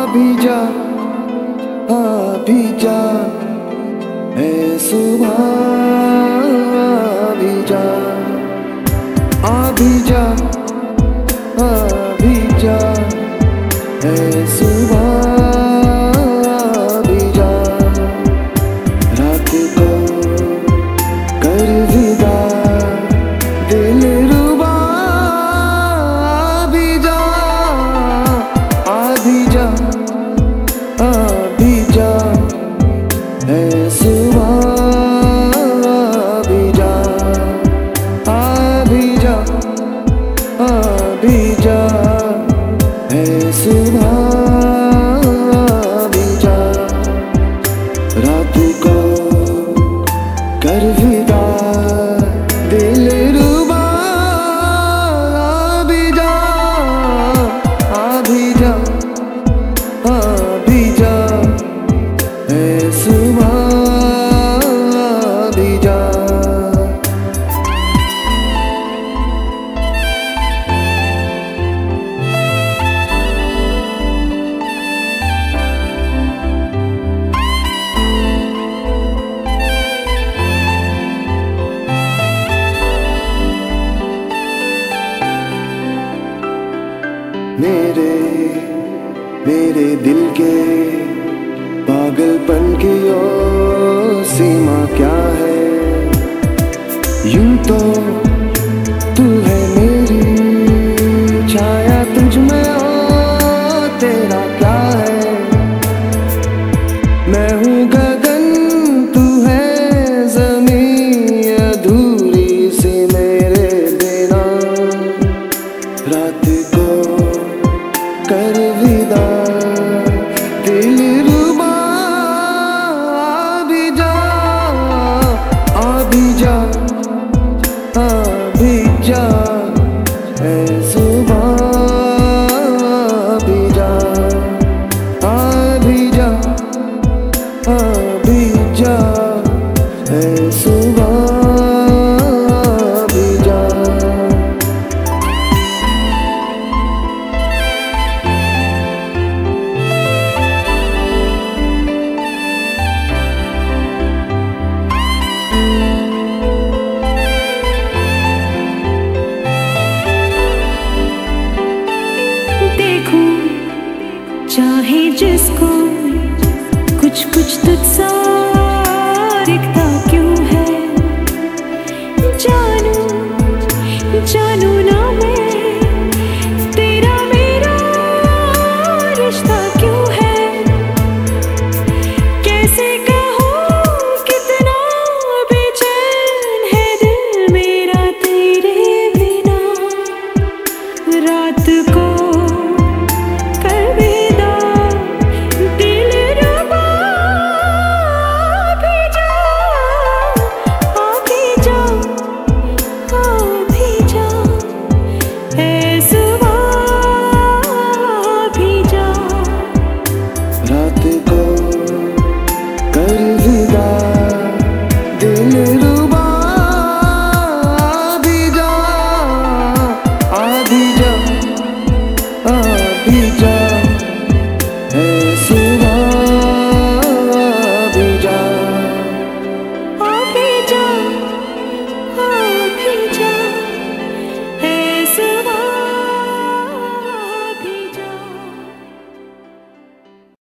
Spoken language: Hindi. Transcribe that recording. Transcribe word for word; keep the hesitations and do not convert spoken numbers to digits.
भी जा आ भी जा ऐ सुबह आ भी जा आ भी जा आ भी जा ऐ सुबह आ भी जा रात को कर विदा दिल रुबा आ भी जा आ भी जा आ भी जा ऐ सुबह आ भी जा आ भी जा आ भी जा ऐ सुबह आ भी जा रात को कर विदा दिल रुबा आ भी जा आ भी जा आ भी जा ऐ सुबह आ भी जा मेरे मेरे दिल के पागलपन की ओ सीमा क्या है। यूं तो तू है मेरी छाया, तुझ में ओ तेरा क्या है। मैं हूँ गगन तू है ज़मीं, अधूरी सी मेरे बिना। रात को कर विदा दिल रुबा आ भी जा आ भी जा आ भी जा ऐ सुबह आ भी जा आ भी जा आ भी जा ऐ सुबह आ भी जा। चाहे जिसको